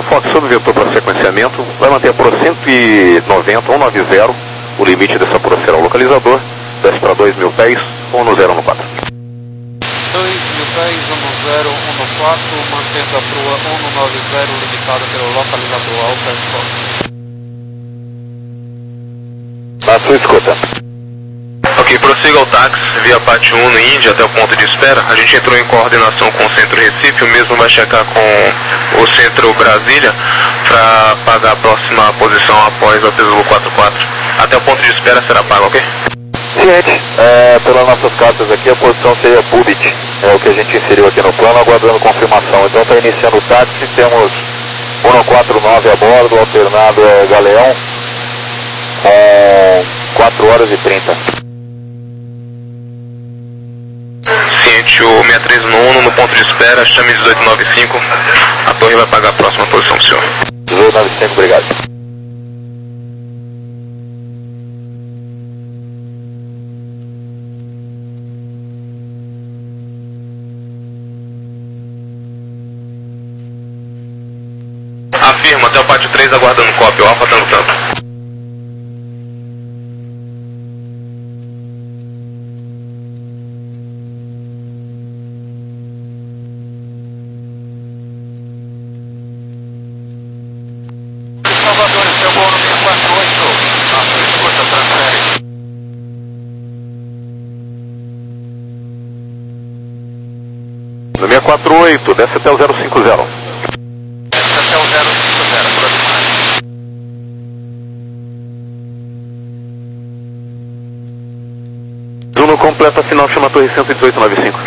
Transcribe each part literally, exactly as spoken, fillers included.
Fox sob vetor para sequenciamento, vai manter por cento e noventa, cento e noventa, o limite dessa procera ao localizador, desce para dois mil pés, um no zero, um no quatro. dois mil pés, um no zero, um no quatro, mantendo a proa um no noventa, limitada pelo localizador Alpha Fox. Na sua escuta. Ok, prossiga ao táxi via Pátio um no Índia até o ponto de espera. A gente entrou em coordenação com o Centro Recife, o mesmo vai checar com o Centro Brasília para pagar a próxima posição após a Tesouro quatro quatro. Até o ponto de espera será pago, ok? Ciente, é, pelas nossas cartas aqui, a posição seria Pubit, é o que a gente inseriu aqui no plano, aguardando confirmação. Então está iniciando o táxi, temos um quatro nove a bordo, o alternado é Galeão, com quatro horas e trinta. Ciente, o sessenta e três nono no ponto de espera, chame dezoito noventa e cinco, a torre vai pagar a próxima posição do senhor. dezoito noventa e cinco, obrigado. Afirma, até o Pátio três aguardando cópia, o Alfa Tango Tango. Salvador, seu voo no seis quatro oito, na sua escuta, transfere. No seis quatro oito, desce até o zero cinco zero. Desce até o zero cinco zero, aproximar. Zuno completa final, chama a torre cento e dezoito noventa e cinco.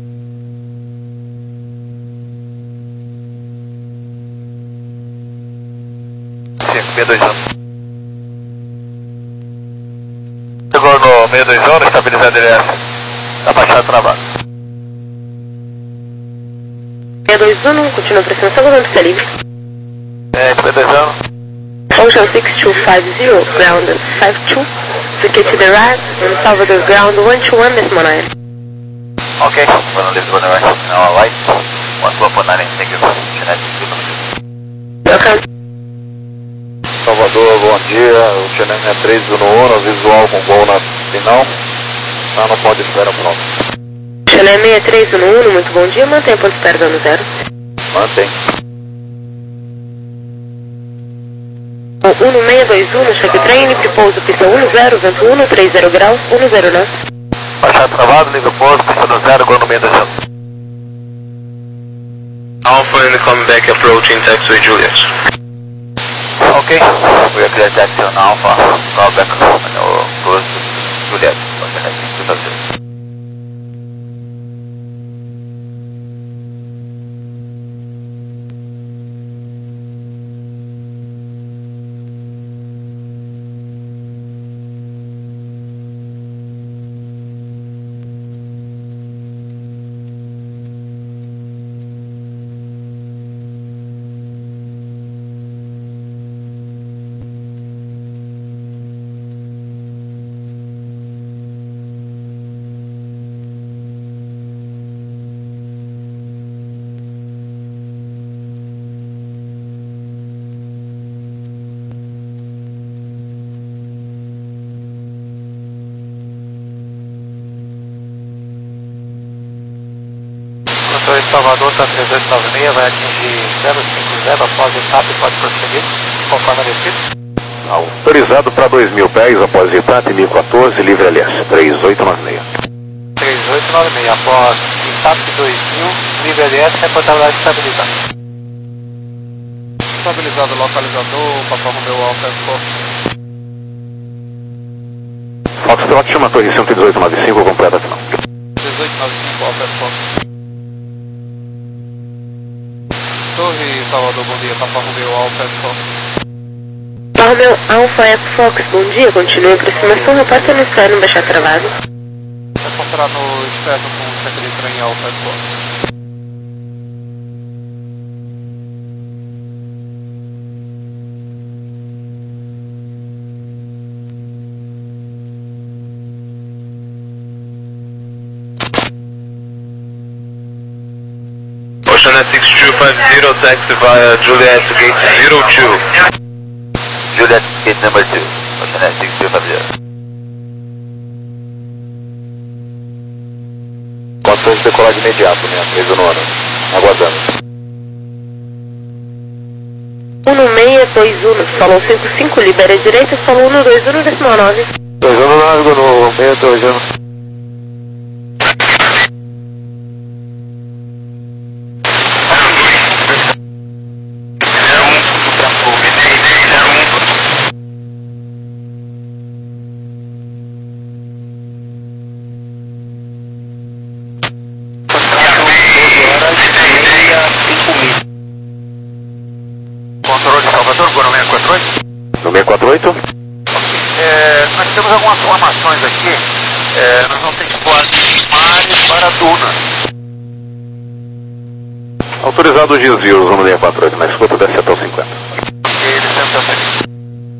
meia dois anos. Chegou no meia dois anos, estabilizado L S. Abaixado travado. meia dois um, continua pressão, só voltando para livre. É, meia dois anos. Ocean six two five zero, ground five two, to get to the right, and Salvador ground one two one decimal nine. Ok, bueno, live to the right, now right, one twelve point nine, thank you. Welcome. Salvador, bom dia, o Chennai sessenta e três no um, visual com gol na final, tá no ponto de espera pronto. Chennai sessenta e três no um, muito bom dia, mantenha ponto de espera dando zero. Mantém. O um seis dois um, cheque trem, livre pouso, pista um zero, vento um, trinta graus, um zero nove. Baixado travado, livre pouso, pista do zero, agora no meio dois anos. Alpha in coming back approaching taxiway Juliet. Ok, we are clear taxi on Alpha, call back on close to Juliet, two thousand. Controle de Salvador, está três dois nove seis, vai atingir zero cinco zero após etapa e pode prosseguir, conforme a descrição. Autorizado para dois mil pés após etapa mil e quatorze, livre L S, três oito nove seis. três oito nove seis, após etapa dois mil, livre L S, reportabilidade estabilizada. Estabilizado o localizador, Papa Romeo Alpha Fox. Foxtrot chama a torre cento e dezoito noventa e cinco, completa a final. dezoito noventa e cinco Alpha Fox. Torre Salvador, bom dia, Papa Romeo Alpha Fox. Papa Romeo Alpha Echo Fox, bom dia, continue a aproximação, repórter no externo, não baixar travado. Reportará no externo com o cheque de trem Alpha Fox. Ocean six two five zero, taxi via Juliet Gate zero two. Juliet Gate number two, Oceanet six two five zero. Condições de decolagem imediato, né? três no ano. Aguardando. um seis dois um, solo cinco cinco, libera a direita, solo um dois um, decimal nove. dois um nove no seis dois um. Controle de Salvador, Goro seis quatro oito? No seis quatro oito? É, nós temos algumas formações aqui. É, nós vamos ter que voar de mares para dunas. Autorizado os desvios no seis quatro oito, na escuta da Seattle cinquenta. Ok, licença feliz.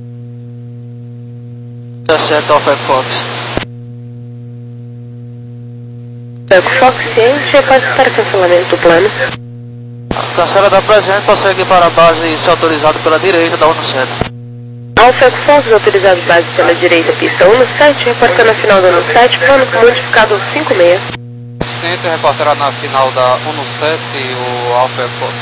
Da Seattle Five Fox. Eco Fox ciente, pode para cancelamento do plano. Cancela da presente para seguir para a base e ser autorizado pela direita da um sete. Alfa Eco Fox, autorizado base pela direita, pista um sete, reportando a final do um sete, plano modificado cinco seis. Ciente reportará na final da um sete o Alfa Eco Fox.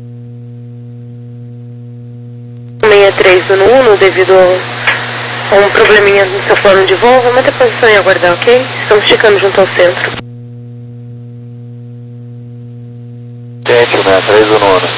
seis três um, devido a um probleminha no seu plano de voo, vou manter a posição e aguardar, ok? Estamos chegando junto ao centro. Ciente, o seis três no ano.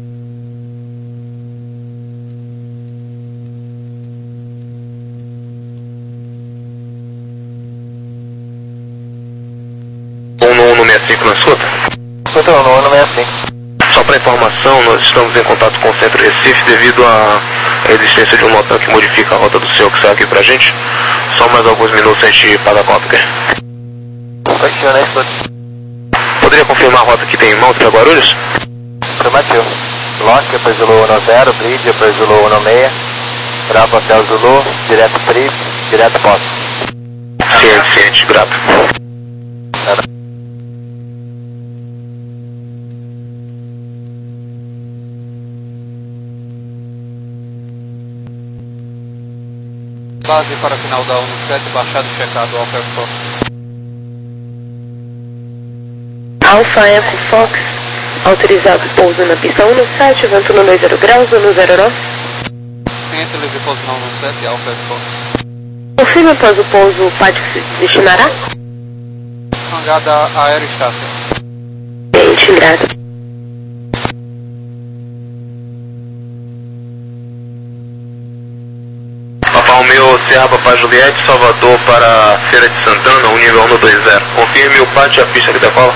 um no um no sessenta e cinco na escuta? Escuta no um no sessenta e cinco. Só para informação, nós estamos em contato com o Centro Recife devido à existência de um motor que modifica a rota do seu que sai aqui pra gente. Só mais alguns minutos a gente paga a conta, ok? Baixando aí, escuta. Poderia confirmar a rota que tem em mãos para Guarulhos? Afirmativo. Launch para Zulu um zero, bridge para Zulu um seis, Bravo Hotel Zulu, direto Free, direto posto. Ciente, ciente, grato. Base para a final da um sete, baixado e checado Alfa Eco Fox. Alfa Eco Fox, autorizado pouso na pista um sete, vento no dois zero graus, um zero nove. Ciente, livre pouso na um sete, Alfa Eco Fox. Confirme após o pouso o pátio que se destinará? Hangada Aerostácia. Ciente, grato. Papa Romeo, Serra Papa Juliette, Salvador para Feira de Santana, um nível um no dois zero. Confirme o pátio e a pista que decola.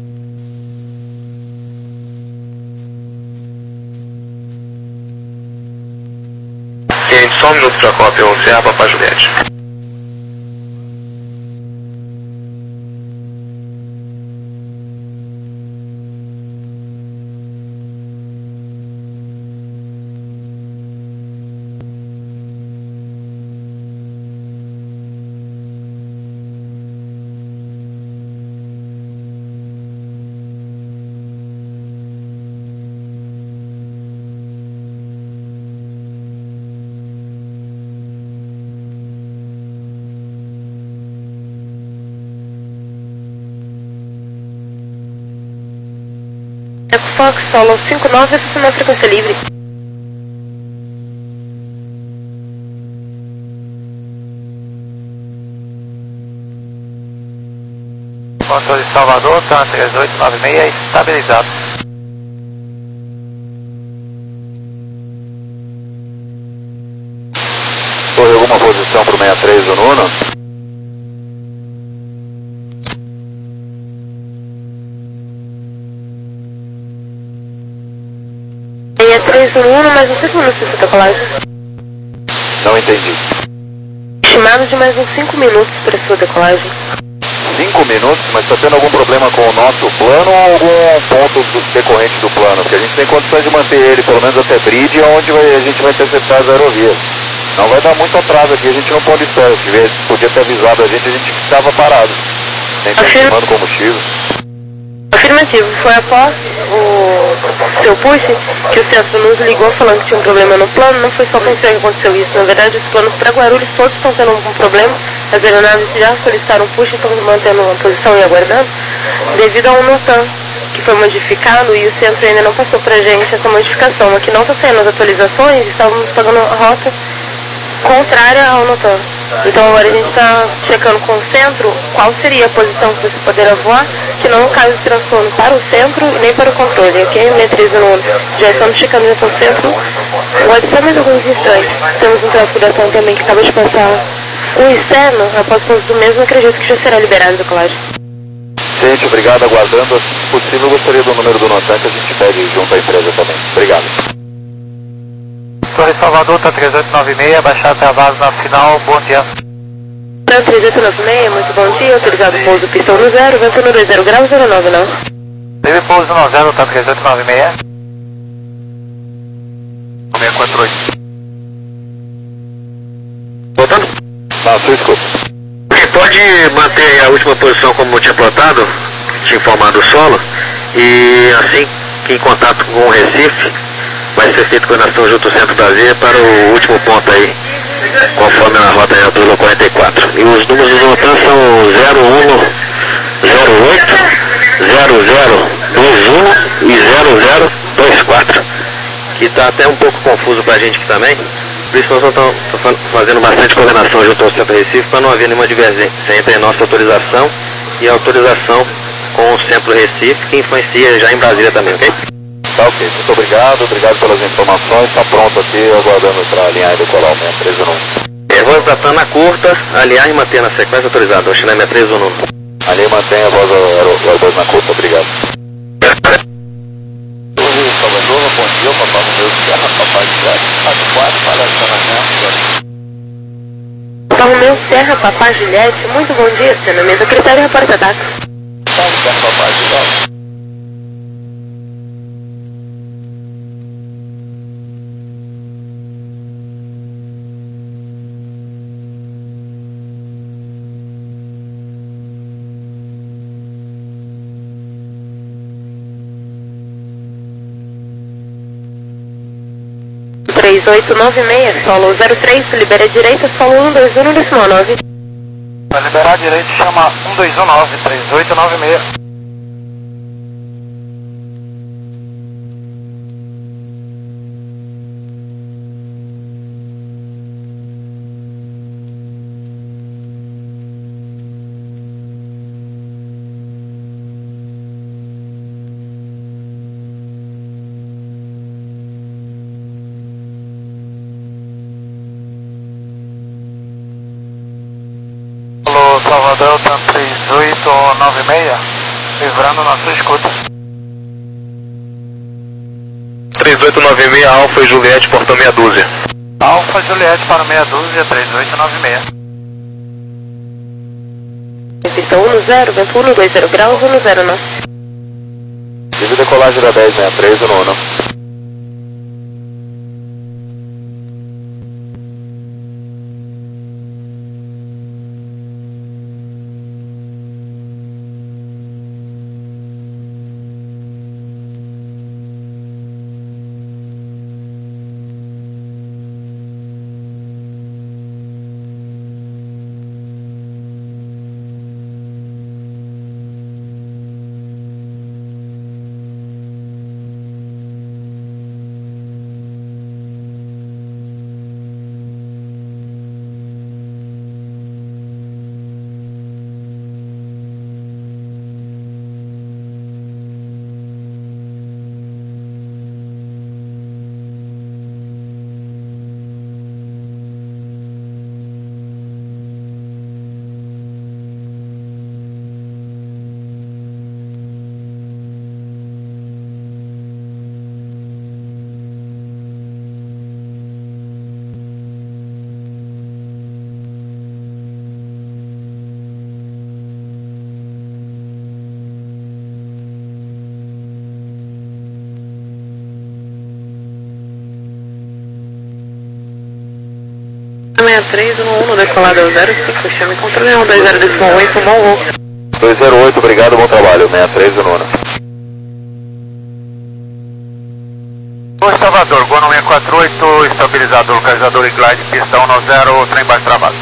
Ciente, só um minuto para a cópia, o Serra Papa Juliette. Eco Fox, solo cinco nove, acessando a frequência livre. Controle de Salvador, tá três oito nove seis, estabilizado. Foi alguma posição para o seis três no Uno? seis três um, mais uns cinco minutos de decolagem. Não entendi. Estimado de mais uns cinco minutos para sua decolagem. cinco minutos, mas está tendo algum problema com o nosso plano ou algum ponto do, decorrente do plano? Porque a gente tem condições de manter ele pelo menos até bridge, onde vai, a gente vai interceptar as aerovias. Não vai dar muito atraso aqui, a gente não pode esperar. Se tivesse, podia ter avisado a gente, a gente estava parado. Nem queimando combustível. Afirmativo. Foi após o seu push que o centro nos ligou falando que tinha um problema no plano. Não foi só com você que aconteceu isso. Na verdade, os planos para Guarulhos todos estão tendo algum problema. As aeronaves já solicitaram push e estão mantendo uma posição e aguardando. Devido ao NOTAM, que foi modificado, e o centro ainda não passou para a gente essa modificação. Aqui não está saindo as atualizações, estávamos pagando a rota contrária ao NOTAM. Então agora a gente está checando com o centro qual seria a posição que você poderá voar, que não caia o transtorno para o centro e nem para o controle, ok? Metriza no já estamos checando já com o centro. Pode ser mais alguns instantes. Temos um tráfego da TAM também que acaba de passar o externo, após o do mesmo, acredito que já será liberado a decolagem. Gente, obrigado, aguardando. Assim que possível, eu gostaria do número do NOTAM que a gente pede junto à empresa também. Obrigado. Torre Salvador, tá três oito nove seis, baixar travado na final, bom dia. três oito nove seis, muito bom dia, autorizado pouso pistão no zero, vento no dois zero graus, zero nove não. Teve pouso no zero, tá três oito nove seis. seis quatro oito. Voltando? Não, sua escuta. Você pode manter a última posição como tinha plotado, tinha informado o solo, e assim que em contato com o Recife, vai ser feita coordenação junto ao Centro Brasília para o último ponto aí, conforme a rota é do quarenta e quatro. E os números do NOTAM são zero um zero oito, zero zero dois um e zero zero dois quatro, que está até um pouco confuso para a gente aqui também. Por isso nós estamos fazendo bastante coordenação junto ao Centro Recife para não haver nenhuma divergência entre a nossa autorização e a autorização com o Centro Recife, que influencia já em Brasília também, ok? Tá ok, muito obrigado, obrigado pelas informações, está pronto aqui, aguardando para alinhar e decolar o seis três um um. É, voz da TAM na curta, alinhar e manter na sequência autorizada, o China seis três um um. Ali mantém a voz, a, a voz na curta, obrigado. Salvador, bom dia, papai meu Serra, papai Juliette, quatro quatro, fala estacionamento. Papai Romeu Serra, Papai Juliette, muito bom dia, estacionamento critério reporta data. Fala, Serra, papai Juliette. três oito nove seis, solo zero três, libera a direita, solo um dois um no decimal nove. Vai liberar a direita, chama um dois um nove, três oito nove seis. Salvador, TAM três oito nove seis, livrando na sua escuta. três oito nove seis, Alfa e Juliette, portão meia dúzia. Alfa Juliette para meia dúzia, três oito nove seis. Pistão um no zero, vento um no dois zero graus, um no zero não. Tive decolagem da dez sessenta e três no Uno. seis três um um no decolado zero cinco, chame controle um dois zero oito, bom ovo. dois zero oito, obrigado, bom trabalho, seis três um um. Plano seis quatro oito, estabilizado, localizador e glide, pista um zero, trem baixo travado.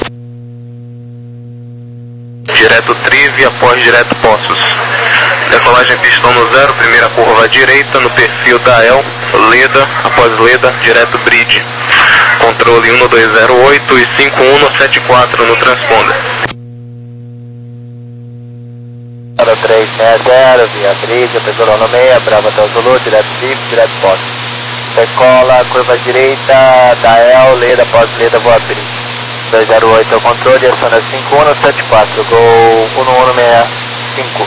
Direto Trive, após direto Poços. Decolagem pista um zero, primeira curva à direita, no perfil da El, Leda, após Leda, direto Bridge. Controle um dois zero oito e cinco um sete quatro no transponder. zero três seis zero, via Bridge, pegou no meia, Brava até o Zulu, direto Trive, direto Poços. Decola, curva à direita, da El, Leda, após Leda, voa Bridge. dois zero oito é o controle, aciona cinco um sete quatro, Gol um um seis cinco.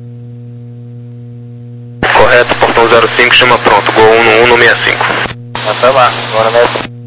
Correto, portão zero cinco, chama pronto, Gol um um seis cinco. Então lá, Gol um um seis cinco.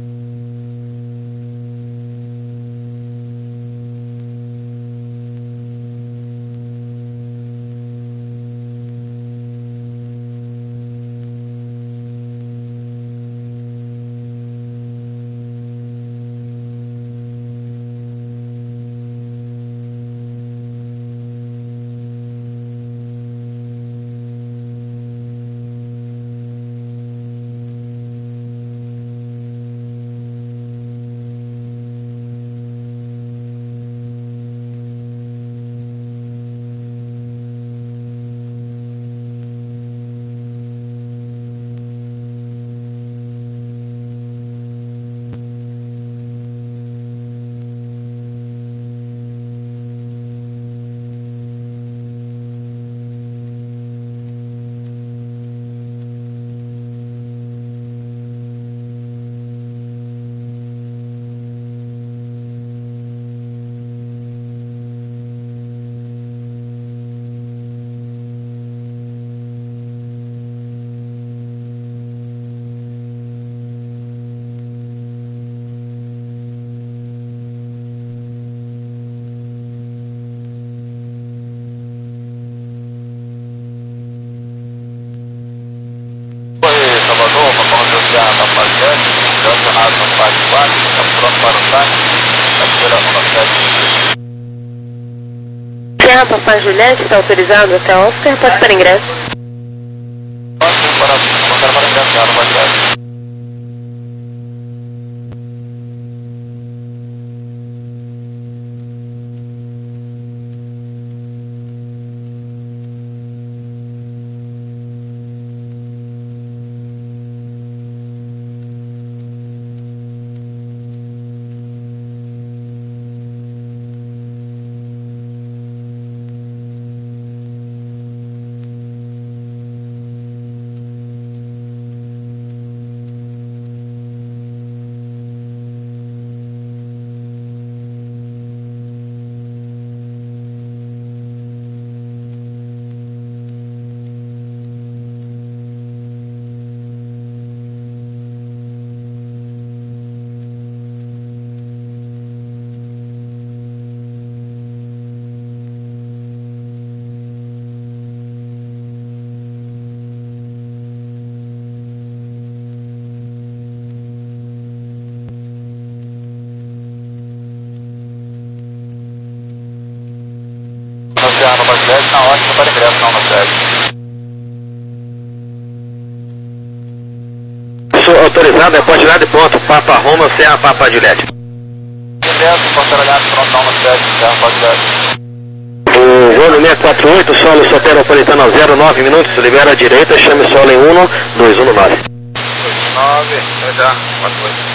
Serra Papai Juliette, está autorizado até Oscar, pode para ingresso. Pode para ingresso, não pode ingresso. Oceano Bagdad, na ótima para ingresso, não no sede. Sou autorizado, é pode ir de ponto, Papa Roma, Serra Papa Juliette. Ingresso, porteiro olhado, pronto, não no sede, Serra Bagdad. O voo seis quatro oito, solo soteropolitano a zero nove minutos, libera a direita, chame solo em um dois um nove. nove, já, quatro oito.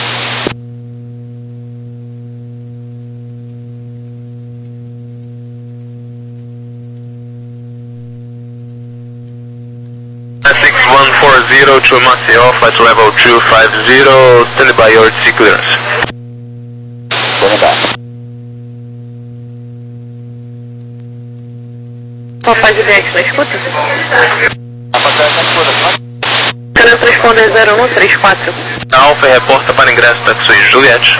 six one four zero to Maceió, flight level two five zero, stand by your T C clearance. Papai Juliette, na escuta? Rapaziada, na escuta, Canal Transponder zero um três quatro. Alfa, reporta para ingresso taxi Juliette.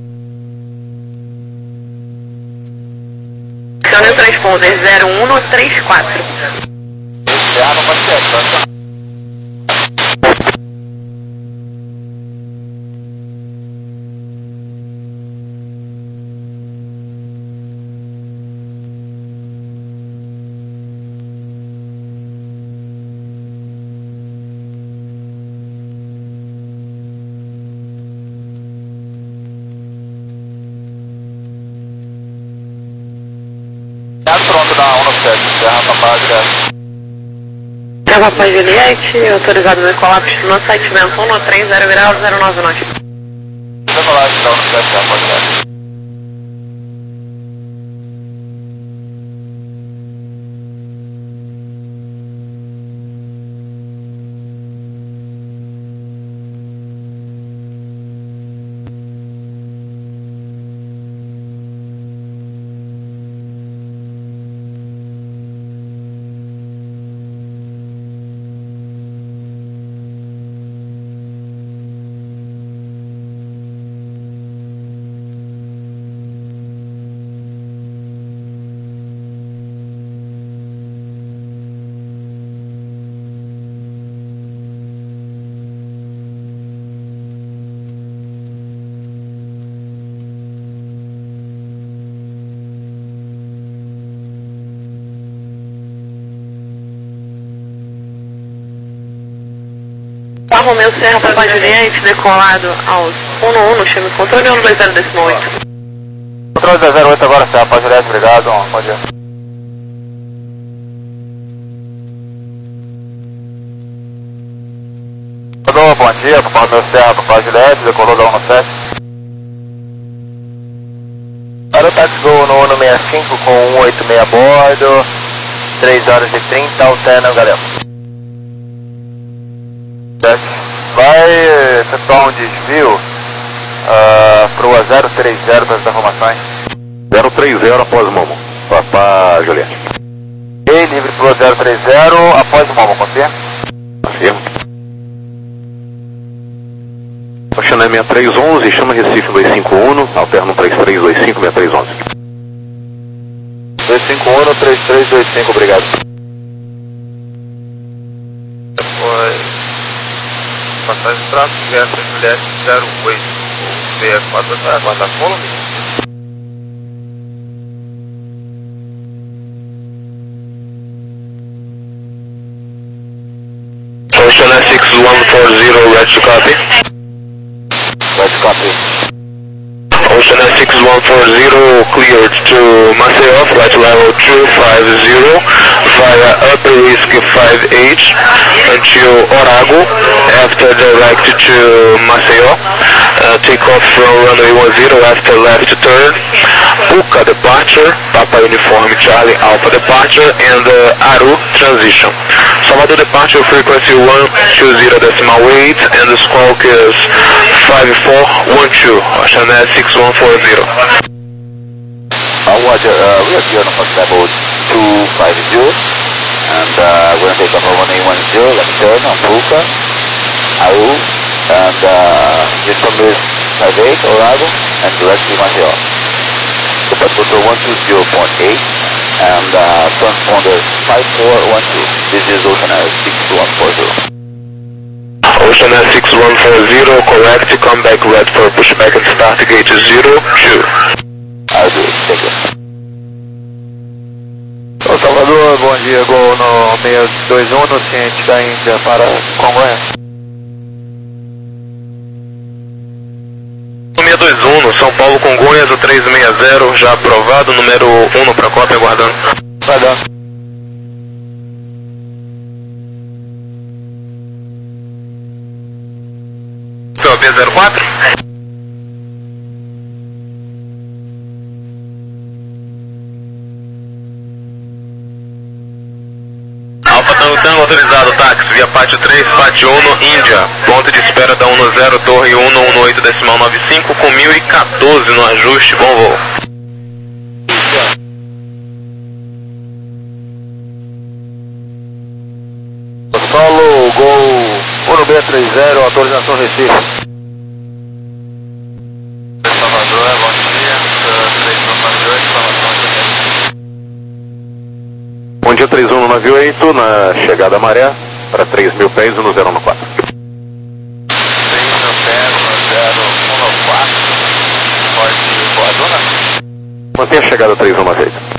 Canal Transponder zero um três quatro. Serra no Bagdad, tá? Juliette, Serra Papai Juliette. Serra Papai Juliette, autorizado decolar no site Venton no três zero grau zero nove nove. Decolagem da Universidade Serra Papai Juliette. Romeu Serra Papai Juliette, decolado aos um um, chame controle um dois zero décimo oito. Controle dois zero oito agora, Serra Papai Juliette, obrigado, bom dia. Alô, bom dia, Papai Romeu Serra Papai Juliette, decolou da um sete. Aerotáxi Gol no um seis cinco com um oito seis a bordo, três horas e trinta, alterna, galera. Vai efetuar um desvio uh, para o zero três zero das informações. zero três zero após o Momo. Papá Juliette. E livre para o zero três zero após o Momo, confirma? Confirma. Oceané seis três um um, chama Recife dois cinco um, alterno três três dois cinco, seis três um um. dois cinco um, três três dois cinco, obrigado. Foi. Passagem tráfego, Versa Juliette zero oito, seis quatro da Guarda-Colômbia. Oceané six one four zero, red to copy. Red copy. Oceané six one four zero, cleared to Maceió, flight level two five zero, via upper risk five H until Orago, after direct to Maceió, uh, take off from runway one zero after left turn, Puka departure, Papa Uniform Charlie Alpha departure, and uh, Aru transition. Salvador departure frequency one two zero decimal eight, and the squawk is five four one two, Oceané six one four zero. Uh, Roger, uh, we are here on flight level two five zero, and uh, we're going to take off from runway one zero, left turn on Puka, Aru, and uh, this is five eight, Orago, and direct to Maceió. Departure control one two zero point eight, and uh, transponder five four one two. This is Oceané six one four zero. Oceané six one four zero, correct, come back red for pushback and start gate zero two. I'll do it, thank you. Ô Salvador, bom dia, Gol no seis dois um, no ciente da Índia para Congonhas. seis dois um, no São Paulo Congonhas, o três seis zero, já aprovado, número um para cópia, aguardando. Vai dando. Seu B zero quatro? Alfa Tango Tango autorizado, táxi, via Pátio três, Pátio um, Índia. Ponto de espera da um zero, Torre um um oito decimal nove cinco, com mil e quatorze no ajuste, bom voo. Solo Gol um seis três zero, autorização Recife. Salvador, bom dia, três um nove oito, informação. Bom dia, três um nove oito, na chegada à maré, para três mil pés no zero um quatro. três mil pés no zero um quatro, pode voadora? Mantenha a chegada três um nove oito.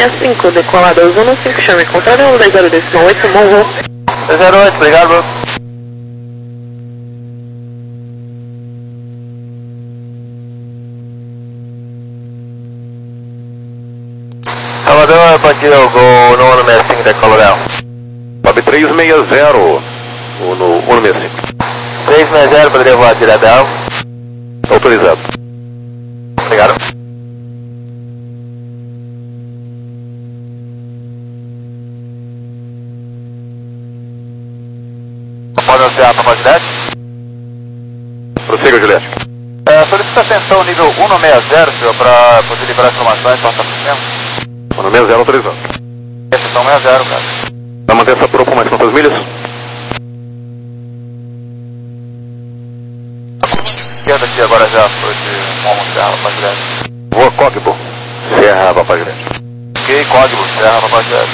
sessenta e cinco, decolado Azul um cinco, chame contrário, um dez zero decimal oito, Monroe. dez zero oito, obrigado, bro. Salvador, pode ir ao gol no um seis cinco, decola Léo. Sobe três seis zero no um seis cinco. três seis zero, poderia voar direto alvo. Autorizado. Obrigado. Pode anunciar para Juliette? Prossiga, Juliette. É, solicita atenção nível um seis zero, senhor, para poder liberar informações, passar por cima. um seis zero autorizado. Exceção seis zero, cara. Vai manter essa proa por mais quantas milhas? Esquerda aqui agora já foi de Morro Serra, Papa Juliette. Voa Cogbo, Serra, Papa Juliette. Ok, Código, Serra, Papa Juliette.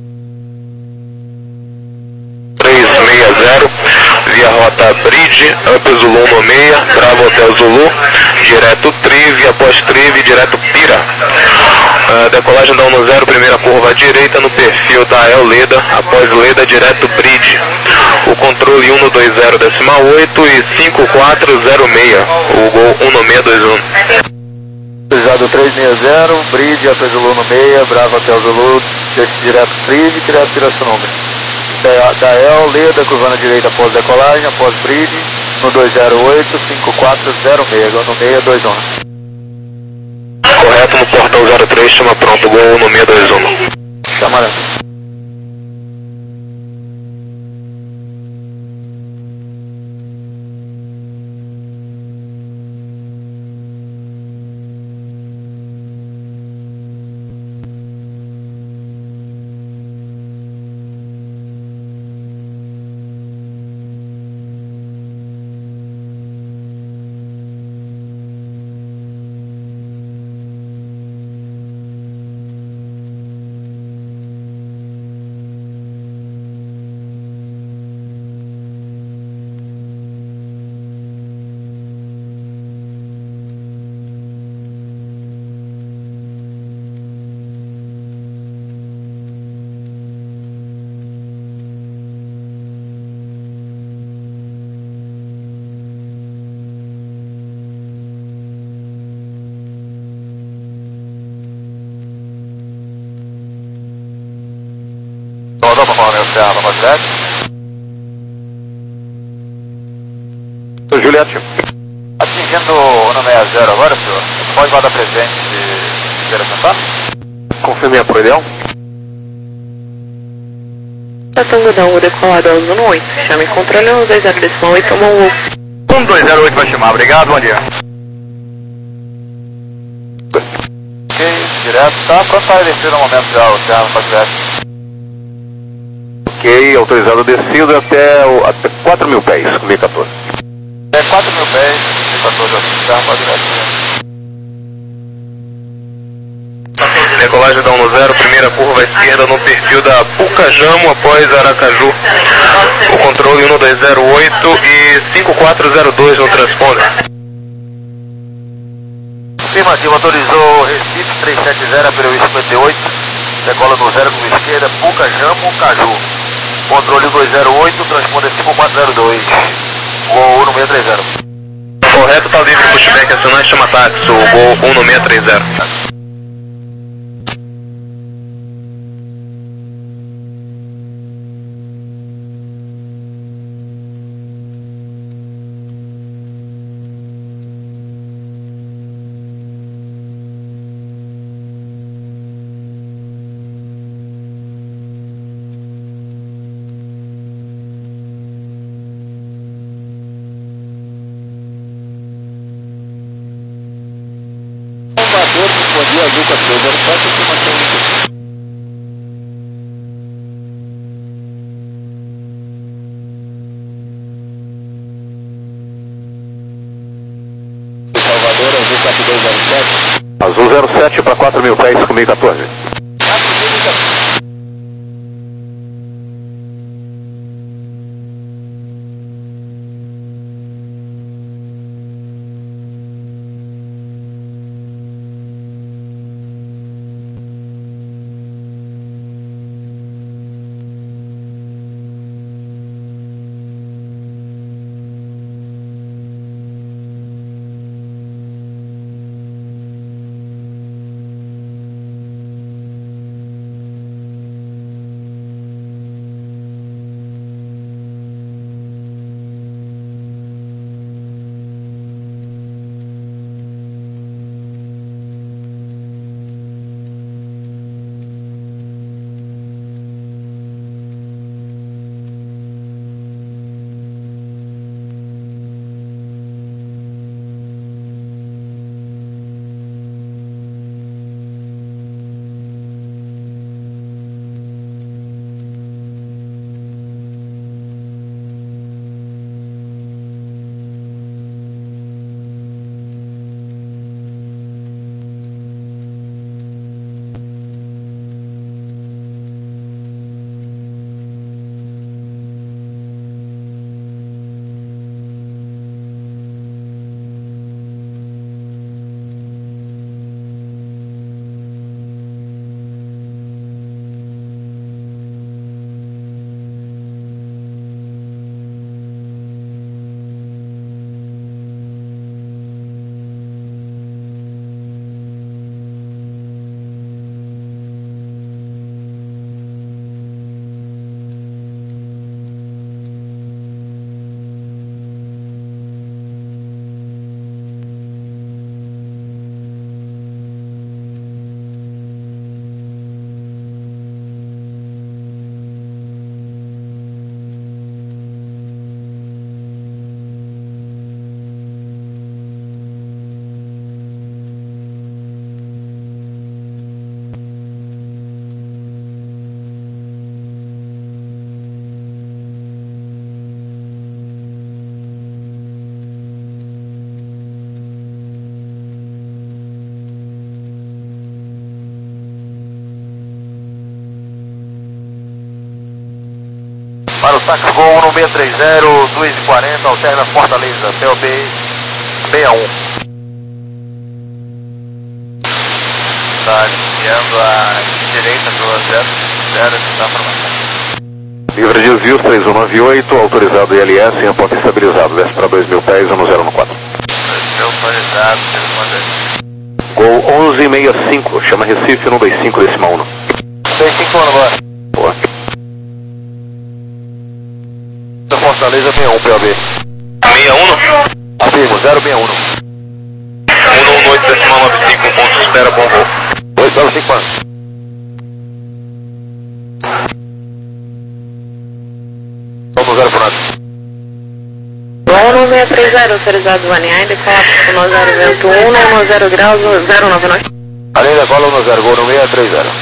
três seis zero, via rota Bridge, Up Zulu um seis, Bravo Hotel Zulu, direto Trive, após Trive, direto Pira. Uh, decolagem da um zero, primeira curva à direita no perfil da El Leda, após Leda, direto Bridge. O controle um dois zero decimal oito e cinco quatro zero seis, o gol um seis dois um. Autorizado três seis zero, Bridge, Up Zulu um seis, Bravo Hotel Zulu, direto Trive, direto Pira seu número. Da, da El, Leda, curvando à direita após decolagem, após Bridge, no dois zero oito, cinco quatro zero seis, no seis dois um. Correto no portão zero três, chama pronto, gol um seis dois um. Chamarão. Rodou para falar, meu Serra, Papa Juliette. Juliette. Atingindo o um seis zero agora, senhor. Pode guardar presente se queira sentar? Confirme a pro ideal. Tango Down, decolado Azul um oito, chame controle um dez zero decimal oito, Monroe. um dois zero oito vai chamar, obrigado, bom dia. Ok, direto, tá pronto para descer no momento já, o Serra, Papa Juliette. Ok, autorizado descido até, o, até quatro mil pés, dois mil e quatorze. É quatro mil pés, dois mil e quatorze, Serra, Papa Juliette. Decolagem da um zero, primeira curva à esquerda no perfil da Pucajamo após Aracaju. O controle um dois zero oito e cinco quatro zero dois no transponder. Afirmativo, autorizou Recife três sete zero, pelo cinquenta e oito, decola no zero com esquerda, Pucajamo, Caju. Controle um dois zero oito, transponder cinco quatro zero dois, gol um seis três zero. Correto, tá livre, pushback acionar, chama táxi, o gol um seis três zero. Companhia Azul quatorze zero sete, informação Salvador, Azul quatro dois zero sete. Azul zero sete para quatro mil pés, com mil e quatorze. táxi Gol um seis três zero, dois e quarenta, alterna Fortaleza, P O B sessenta e um. Tá desviando a direita pelo zero zero, está para lá. Livre de desvios três um nove oito, autorizado I L S, em ponto estabilizado, desce para dois mil pés, um zero um quatro. Autorizado, Gol onze sessenta e cinco, chama Recife um dois cinco decimal um. dois cinco um, agora. Boa. Fortaleza sessenta e um, P O B. sessenta e um? Afirmo, zero seis um. um um oito decimal nove cinco, ponto de espera, bom voo. oito nove cinco um. Vamos zero por nada. Gol um seis três zero, autorizado Vaniai, decolar para o zero vento um, zero graus, zero nove nove. Além da cola um zero, Gol um seis três zero.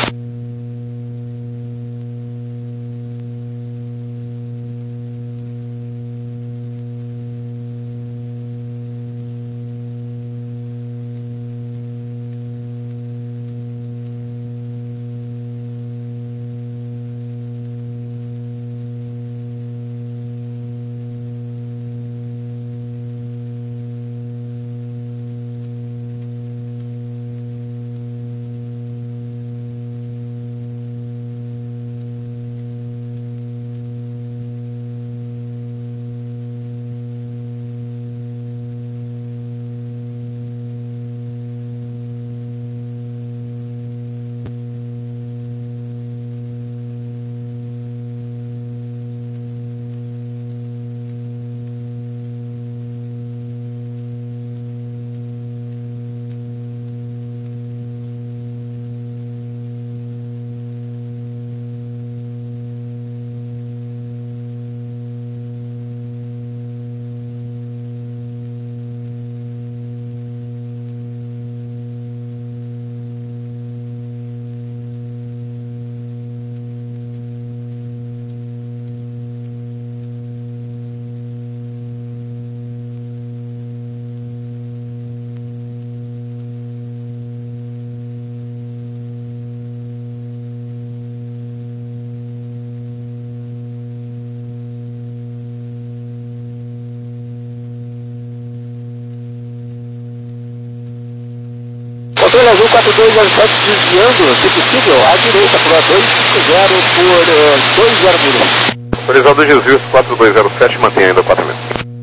Controle Azul quatro dois zero sete desviando, se possível, à direita para dois cinco zero por uh, dois zero mil. Autorizado desvios quatro dois zero sete, mantém ainda quatro mil.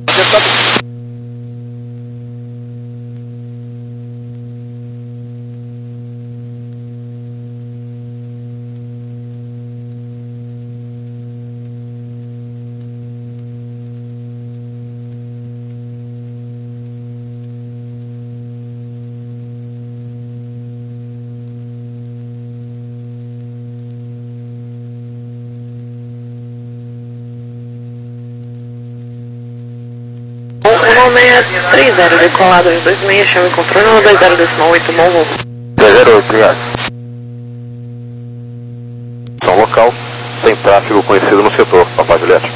um seis três zero, decolado em dois seis, chame controle um dois zero decimal oito, bom voo. dois zero oito, obrigado. São local, sem tráfego conhecido no setor, Papai Juliette.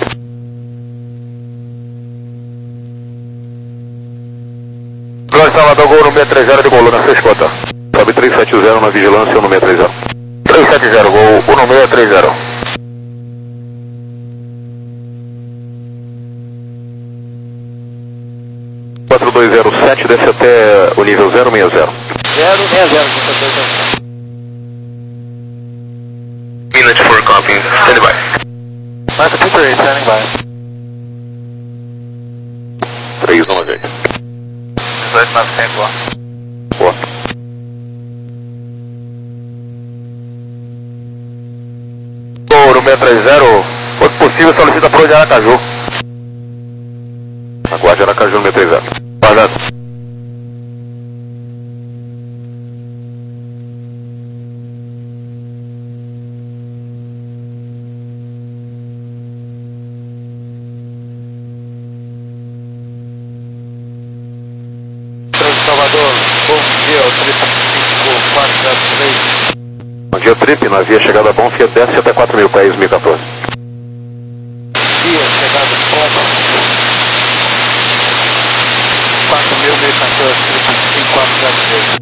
Glória Salvador, Gol no seis três zero de coluna, seis conta. Sobe três sete zero na vigilância um seis três zero. três sete zero, Gol um seis três zero. quatro dois zero sete, desce até o nível zero seis zero. zero seis zero. Minute for copy, stand by. Marca Peter, standing by. três um vez. dezoito novecentos lá. Boa. Gol seis três zero, quando possível solicita para o de Aracaju. Aguarde Aracaju no seis três zero. Guardado. Salvador, bom dia, o trip cinco quatro zero três. Bom dia, Trip, navio chegada bom, Fiat desce até quatro mil pés, mil e quatorze. Dia, chegada bom. quatro mil, mil e quatorze, trip cinco quatro zero três.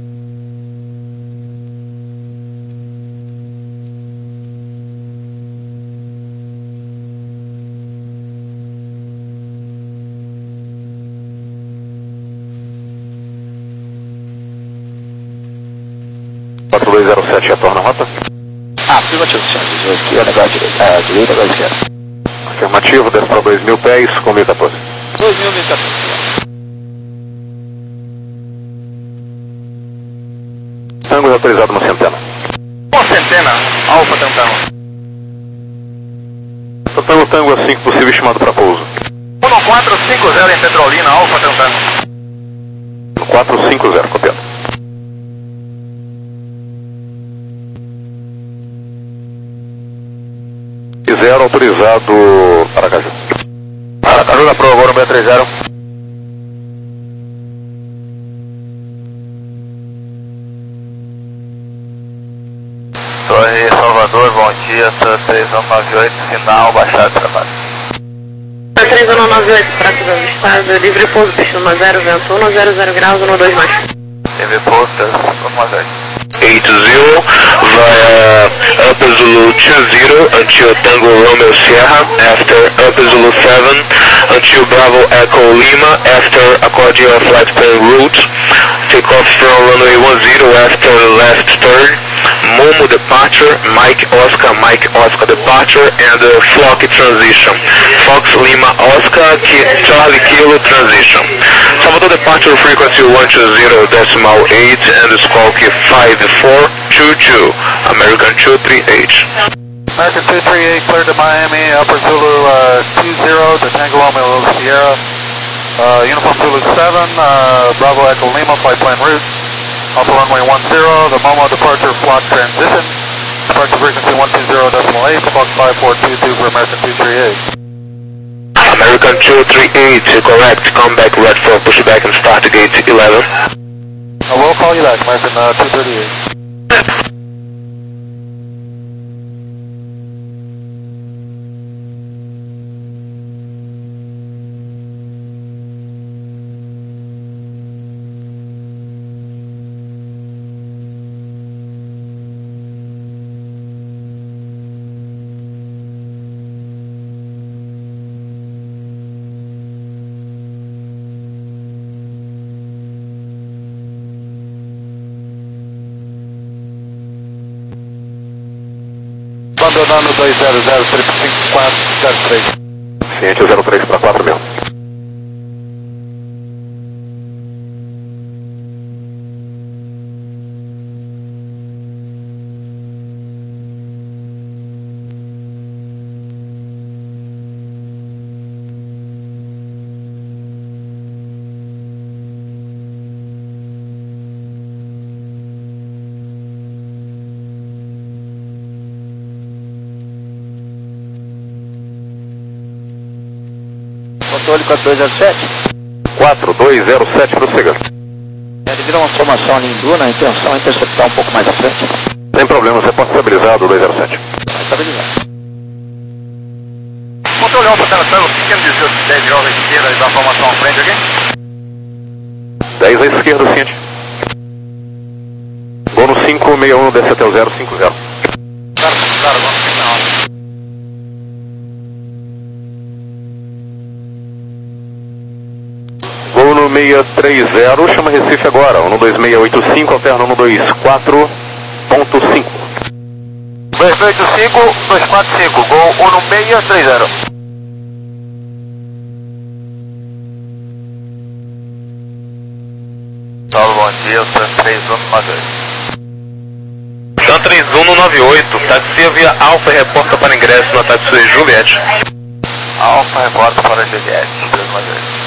dois zero sete, retorna a rota. Afirmativo, senhor. Aqui é o negócio direito, ah, direita, agora esquerda. Afirmativo, desce para dois mil pés com mil e quatorze. dois mil, mil e quatorze. Tango autorizado no Centena. Uma centena, Alfa tentando. Tango Tango assim que possível, estimado para pouso. um quatro cinco zero em Petrolina, Alfa tentando. quatro cinco zero, copiado. Zero autorizado Aracaju. Aracaju na Pro, agora seis três zero. Torre Salvador, bom dia, três um nove oito, final, baixado de trabalho. três um nove oito, prática do estado, livre pouso, destino zero, vento um, zero zero graus, um dois mais. Livre pouso, vamos lá. eight zero via Upper Zulu two zero until Tango Romeo Sierra, after Upper Zulu seven until Bravo Echo Lima, after according our flight plan route, take off from runway one zero after left turn, Momo departure, Mike Oscar, Mike Oscar departure, and uh, Flock transition, Fox Lima Oscar, Ki Charlie Kilo transition. Salvador departure frequency one two zero decimal eight and Squawk five four two two, American two three eight. American two three eight cleared to Miami, Upper Zulu uh, two zero to Tango Romeo Sierra, uh, Uniform Zulu seven, uh, Bravo Echo Lima, flight plan route, Alpha runway one zero, the Momo departure Flock transition, departure frequency one two zero decimal eight, Fox five four two two for American two three eight. American two three eight, correct, come back red four, push back and start to gate eleven. I will call you back, American uh, two thirty-eight. Abandonando dois zero zero, triplo cinco quatro zero três. Ciente zero três para quatro mil. Controle quatro dois zero sete. quatro dois zero sete, prossiga. É, devido a uma formação ali em Duna, a intenção é interceptar um pouco mais à frente. Sem problema, você pode estabilizar do dois zero sete. Vai estabilizar. Controle Alfa, Tango Tango, pequeno desvio de dez graus à esquerda e dá formação à frente, ok? dez à esquerda, ciente. Vou no cinco seis um, desce até o zero cinco zero. Claro, claro, vamos ficar na hora. Vou no seis três zero, chama Recife agora, um dois seis oito cinco, alterna um dois quatro ponto cinco. dois oito cinco, dois quatro cinco, Gol um seis três zero. Salve, bom dia, Sun três um nove oito. Sun três um nove oito, taxia via Alfa e reporta para ingresso na taxi Juliette. Alfa, reporta para Juliette, três nove oito.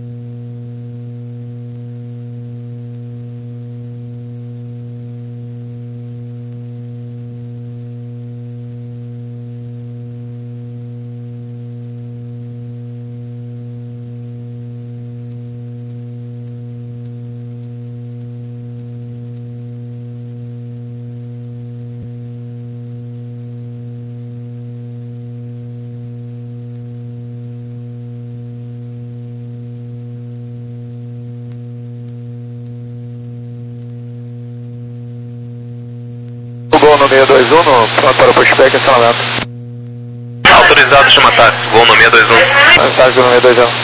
Gol no seis dois um, pronto para o pushback e acionamento. Autorizado, chama táxi, voo no seis dois um. Táxi no seis dois um.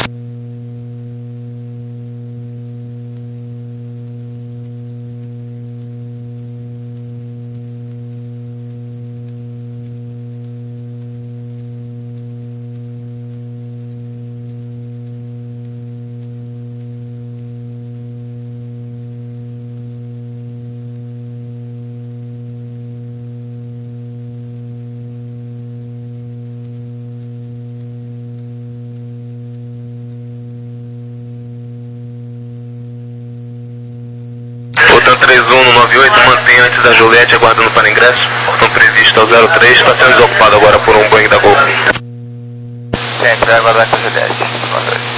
nove oito, mantém antes da Juliette aguardando para ingresso. Portão previsto ao zero três, está sendo desocupado agora por um Boeing da Gol. Sempre vai aguardar com a Juliette. Boa noite.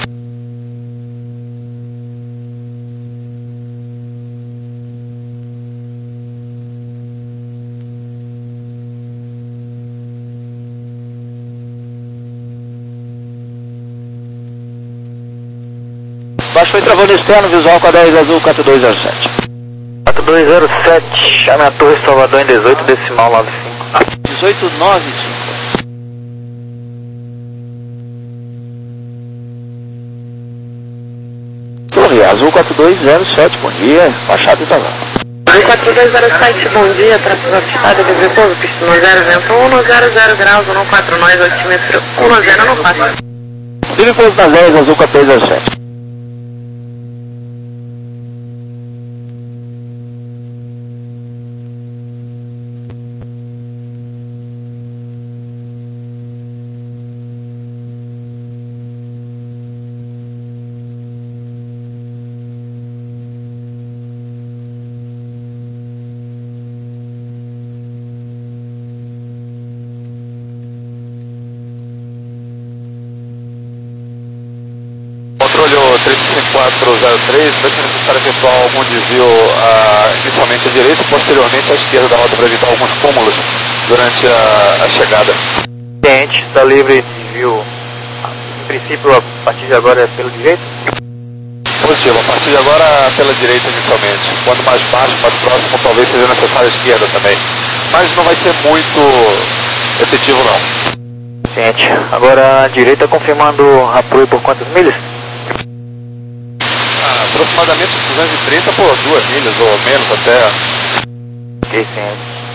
Baixo foi travando externo, visual com a dez azul, quatro dois zero sete. quatro dois zero sete, chame a Torre Salvador em dezoito decimal nove cinco. dezoito nove cinco. Torre azul quatro dois zero sete, bom dia, baixado e travando. quatro dois zero sete, bom dia, tráfego afastado de repouso, pista um zero, vento um zero zero graus, um quatro nove, altímetro um zero quatro. Tive pouso na dez azul quatro dois zero sete. três cinco quatro zero três, vai ser necessário efetuar algum desvio uh, inicialmente à direita e posteriormente à esquerda da rota para evitar alguns cúmulos durante a, a chegada. Ciente, está livre de desvio. Em princípio, a partir de agora é pelo direito? Positivo, a partir de agora pela direita inicialmente. Quando mais baixo, mais próximo, talvez seja necessário a esquerda também. Mas não vai ser muito efetivo não. Ciente, agora a direita confirmando apoio por quantas milhas? Aproximadamente duzentos e trinta por duas milhas ou menos até. Ok, sim.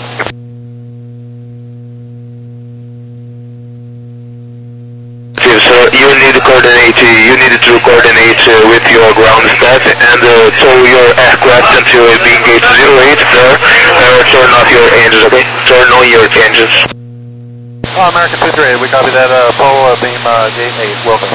So you need to coordinate, you need to coordinate uh, with your ground staff and uh, tow your aircraft until being gate zero eight there, uh, turn off your engines, okay? Turn on your engines. Oh, American two three eight, we copy that, uh, Paul, uh, beam, uh, gate eight, welcome.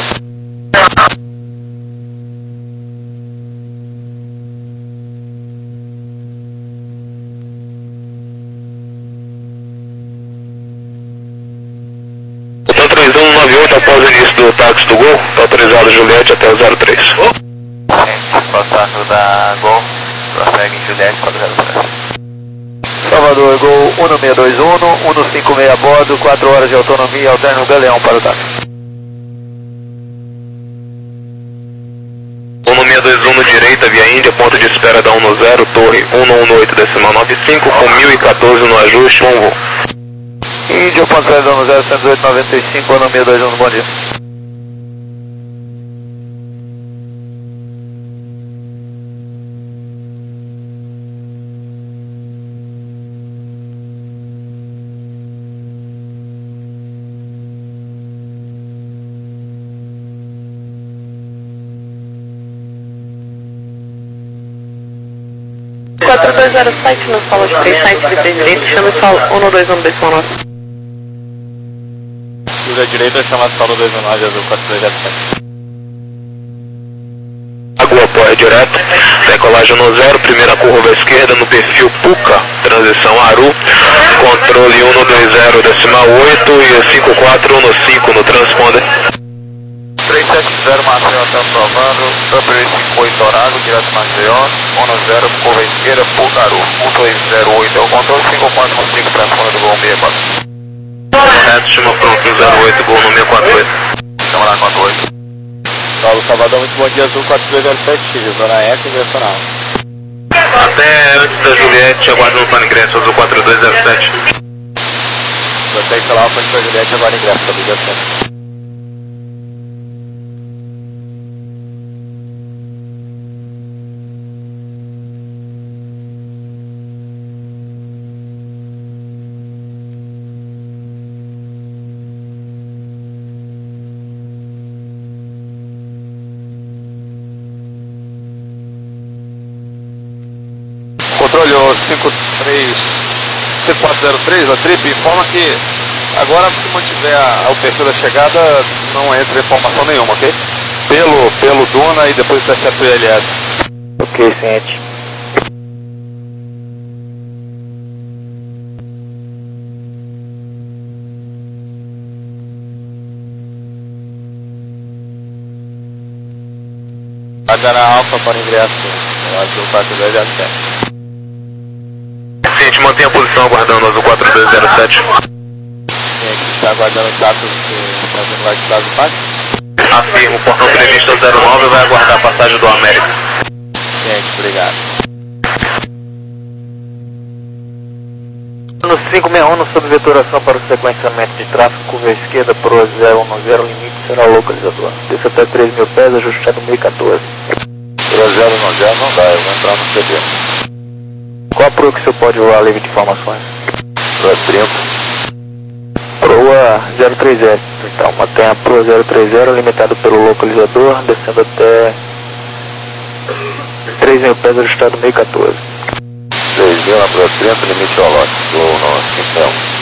três um nove oito, após o início do táxi do Gol, está autorizado Juliette até o zero três. Passando da Gol, prossegue em Juliette para o zero três. Salvador, Gol um seis dois um, um cinco seis a bordo, quatro horas de autonomia, alterno Galeão para o táxi. um seis dois um no direita, via Índia, ponto de espera da um zero, torre um um oito decimal nove cinco, com mil e quatorze no ajuste, bom voo. Índia, ponto zero um zero, cento e dezoito, noventa e cinco, um seis dois um, bom dia. quatro dois zero sete, no solo de três sete de três direito, chama o solo um dois um decimal nove. Use a direita, chama a solo dois um nove, azul quatro dois zero sete. Água apoia direto, decolagem no zero, primeira curva à esquerda no perfil Puca, transição Aru, controle um dois zero decimal oito e cinco quatro um cinco no transponder. três sete zero, Maceió está aprovando, W cinco oito Horário, direto Maceió, um zero, curva esquerda, Puca Aru, um dois zero oito é o controle, cinco quatro um cinco, transponder do Gol seis quatro. Correto, chama pronto, um zero oito, Gol no seis quatro oito. Chama lá quatro oito. Paulo Salvador, muito bom dia, azul quatro dois zero sete, zona Eco, direcional. Até antes da Juliette, aguardando para ingresso, azul quatro dois zero sete. Você está lá, foi para Juliette, agora ingresso, tá ligado? Controle cinco três cinco quatro zero três, a trip informa que agora, se mantiver a, o perfil da chegada, não entra informação nenhuma, ok? Pelo, pelo Duna e depois da sete I L S. Ok, ciente. Pagando a Alfa para o ingresso, azul quatro dois zero sete. Ciente, mantenha a posição aguardando azul quatro dois zero sete. Ciente, está aguardando o status que está vindo lá de trás do pátio? Afirmo, portão previsto zero nove vai aguardar a passagem do América. Ciente, obrigado. No cinco seis um, sob veturação para o sequenciamento de tráfego, curva à esquerda, proa zero um zero, limite será o localizador. Desça até três mil pés, ajustando mil e quatorze. Proa zero um zero não dá, eu vou entrar no C D. Qual a proa que o senhor pode voar livre de informações? Proa trinta. Proa zero três zero, então mantenha a proa zero três zero, limitado pelo localizador, descendo até três mil pés, ajustado mil e quatorze. três mil na proa trinta, limite ao lote, do cinco seis um.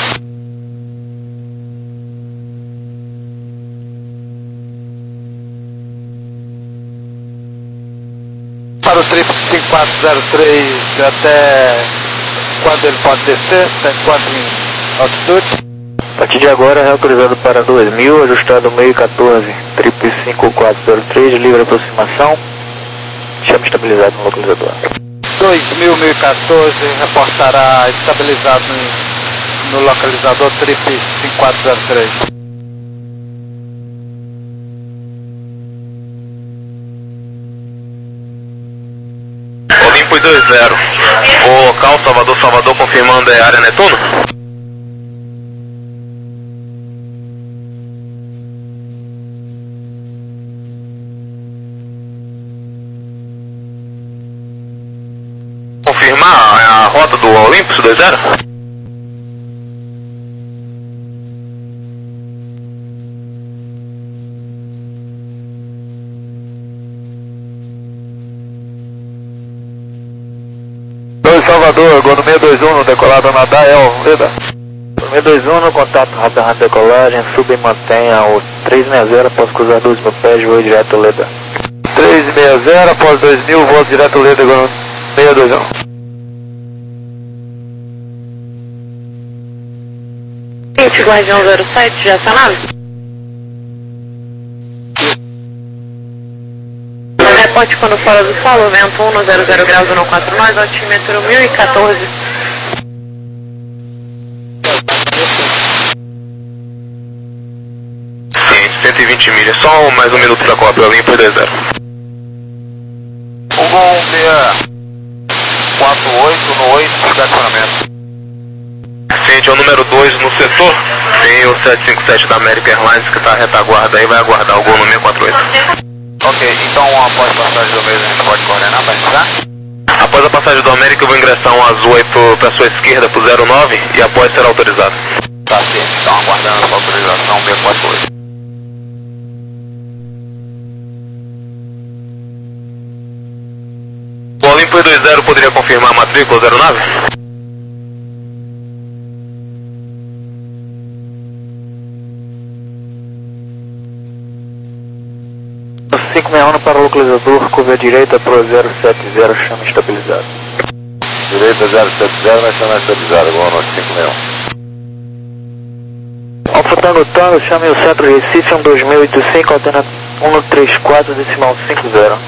Para o trip cinco quatro zero três, até quando ele pode descer? Até quanto em altitude? A partir de agora é autorizado para dois mil, ajustado mil e quatorze, trip cinco quatro zero três, livre aproximação, chama estabilizado no localizador. dois mil, mil e quatorze, reportará estabilizado no, no localizador trip cinco quatro zero três. Olimpo dois zero. O local Salvador, Salvador, confirmando é área Netuno? Confirmar a rota do Olympus dois zero? Salvador, Gol no seis dois um, decolado na D A E L, Leda. seis dois um, no contato rápido na decolagem, suba e mantenha o três seis zero após cruzar dois mil pés, voo direto Leda. três seis zero após dois mil, voo direto Leda, Gol no seis dois um. Gente, Guardião zero sete, já essa nave? Reporte quando fora do solo, vento um no zero zero graus um quatro nove, altímetro mil e quatorze. Sim, cento e vinte milhas, só mais um minuto para a cópia, Olimpo dois zero. O Gol seis quatro oito no oito, estacionamento. Ciente, é o número dois no setor, tem o sete cinco sete da American Airlines que está a retaguarda aí, vai aguardar o Gol no seis quatro oito. Ok, então após a passagem do mês a gente pode coordenar para entrar? Após a passagem do América, eu vou ingressar um azul oito para sua esquerda pro zero nove e após será autorizado. Tá certo, então aguardando a sua autorização seis quatro oito. O Olimpo dois zero poderia confirmar a matrícula zero nove? cinco seis um para o localizador, curva à direita, pro zero sete zero, chama estabilizado. Direita zero sete zero, vai chamar estabilizado, igual no cinco seis um. Alfa Tango Tango, chame o centro Recife, um dois mil e oitenta e cinco, alternando um três quatro, decimal cinco zero.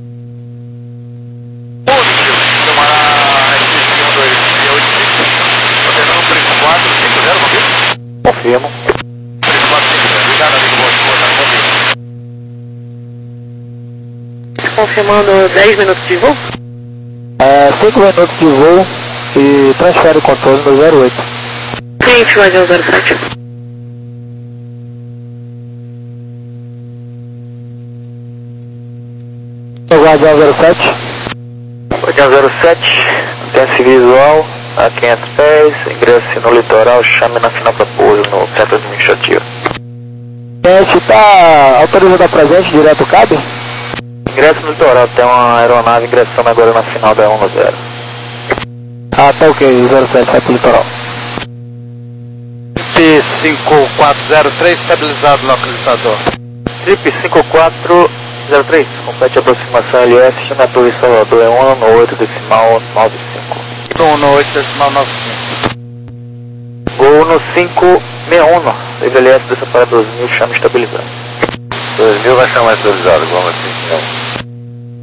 Positivo, tomará Recife um dois mil e oitenta e cinco, alternando três quatro cinco zero, confirma? Confirmo. três quatro cinco zero, obrigado amigo, boa escuta, confirma. Confirmando dez minutos de voo? É, cinco minutos de voo e transfere o controle no zero oito. Cliente, Guardião zero sete. Guardião zero sete. Guardião zero sete, intense visual a quinhentos pés, ingresse no litoral, chame na final para pouso no centro administrativo. Gente, está autorizado a presente direto cabe? Ingresso no litoral, tem uma aeronave ingressando agora na final da um zero. Ah, tá ok, zero sete, vai pro litoral. Trip cinco quatro zero três, estabilizado localizador. Trip cinco quatro zero três, complete aproximação L S, chame a Torre Salvador, é um no oito decimal nove cinco. um no oito decimal nove cinco. Gol no cinco seis um, livre L S, desça para dois mil, chame estabilizado. dois mil vai chamar estabilizado, igual no cinco seis um.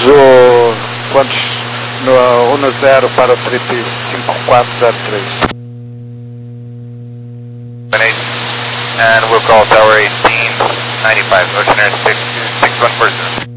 pouso quantos no um zero para o trip cinco quatro zero três. And we'll call Tower eighteen ninety-five, Ocean Air six six one four zero.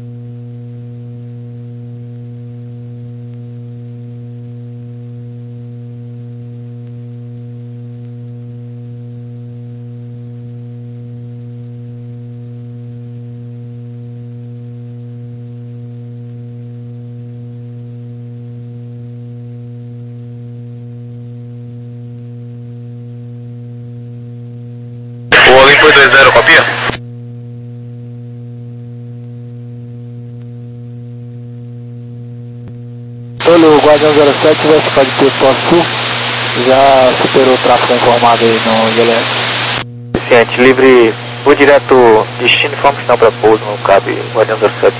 O Olimpo dois zero, copia? Olha, o Guardião zero sete vai ficar de texto ao sul, já superou o tráfego informado aí no I L S. Suficiente, livre, vou direto, destino e forma final para pouso, não cabe Guardião zero sete.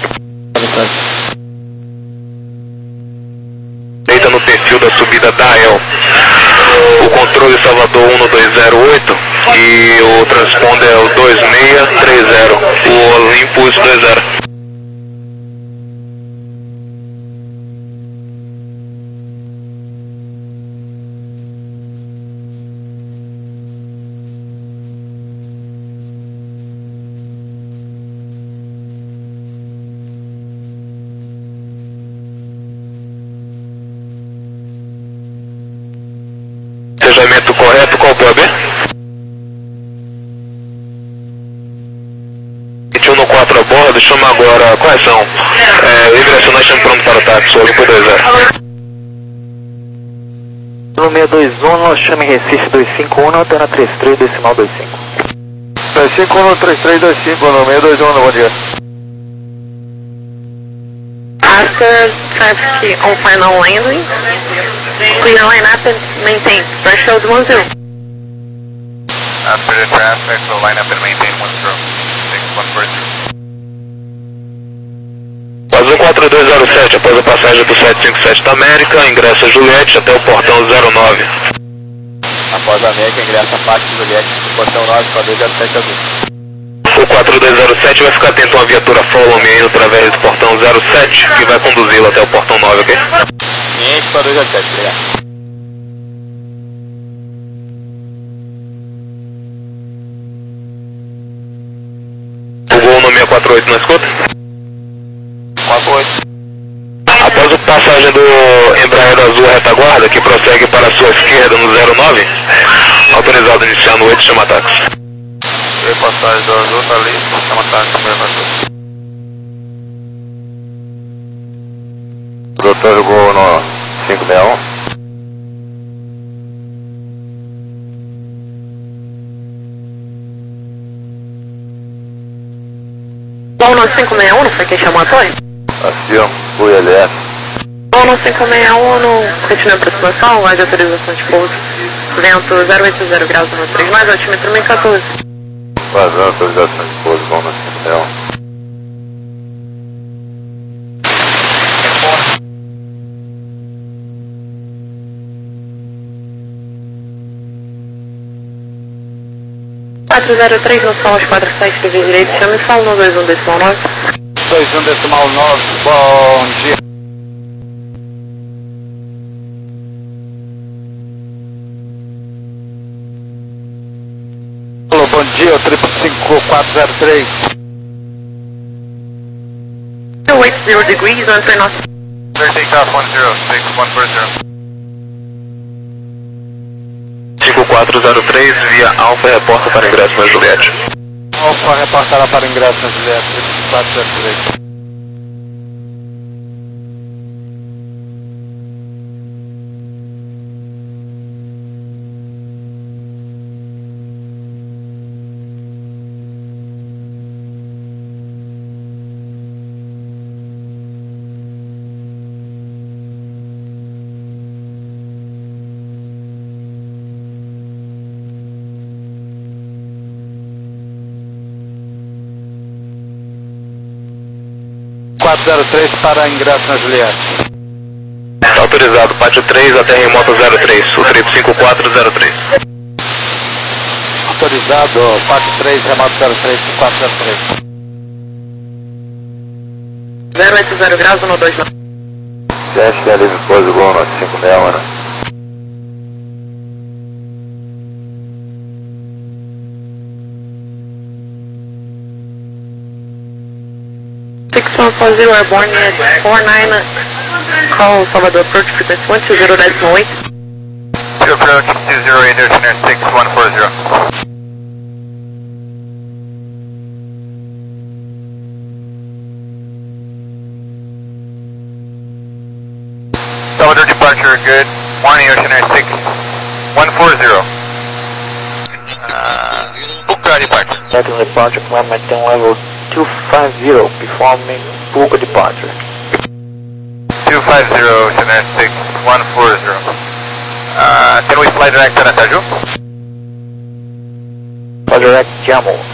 Deita no perfil da subida da E L. O controle Salvador um dois zero oito e o transponder é o dois seis três zero, o Olympus dois zero. Sejamento correto, qual o P O B? vinte e um no quatro a bordo, chama agora, correção, é, livre nacional, chama pronto para o táxi, Olimpo dois zero. No seis dois um, chame Recife dois cinco um, alterna trinta e três, decimal vinte e cinco. dois cinco um, trinta e três, vinte e cinco, no seis dois um, bom dia. Oscar, traffic on final landing. Clear line up and maintain. Threshold one zero. After the traffic, we'll line up and maintain one zero. six one four zero. Azul quatro dois zero sete, após a passagem do sete cinco sete da América, ingressa Juliette até o portão zero nove. Após a América, ingressa a parte do Juliette, portão nove, com a dois zero sete azul. O quatro dois zero sete vai ficar atento a uma viatura follow me indo através do portão zero sete, que vai conduzi-lo até o portão nove, ok? quinhentos para dois zero sete, obrigado. O Gol no seis quatro oito não escuta? quatro oito. Após a passagem do Embraer Azul retaguarda, que prossegue para a sua esquerda no zero nove, autorizado a iniciar no oito, chama táxi. E passagem do Azul tá ali, chama táxi no mesmo Azul. Doutor Gol no cinco seis um. Bom no cinco seis um, não foi quem chamou a torre? Afirmo, o I L S. Bom no cinco seis um, no continua a aproximação, mais autorização de pouso. Vento zero oito zero graus no três, mais altímetro mil e quatorze. Vazando, autorização de pouso, bom no cinco seis um. quatro zero três, no sol aos quatro sete, livre direito, chame e fala no dois um decimal nove. dois um decimal nove, bom dia. Alô, bom dia, o trip cinco quatro zero três. oito zero degrees, on turn off. Clear takeoff one zero, six one four zero. cinco quatro zero três, via Alfa, reporta para ingresso na Juliette. Alfa reportará para ingresso na Juliette, trip quatro zero três. quatro zero três para ingresso na Juliette. Está autorizado, pátio três até remoto zero três, o trip cinco quatro zero três. Autorizado, pátio três, remoto zero três, quatro zero três. zero oito zero graus, um dois nove. Teste da livre pose gol no cinco seis um, né? six one four zero airborne at four nine, call Salvador approach frequency one two zero decimal eight. To approach two zero eight, Ocean Air six one four zero. Salvador departure, good. Warning, Ocean Air six one four zero. Uh, Puka departure. Second departure, climb maintain level two five zero, performing Puka departure. two five zero, Ocean Air six one four zero. Uh, can we fly direct to Anataju? Fly direct Jammu.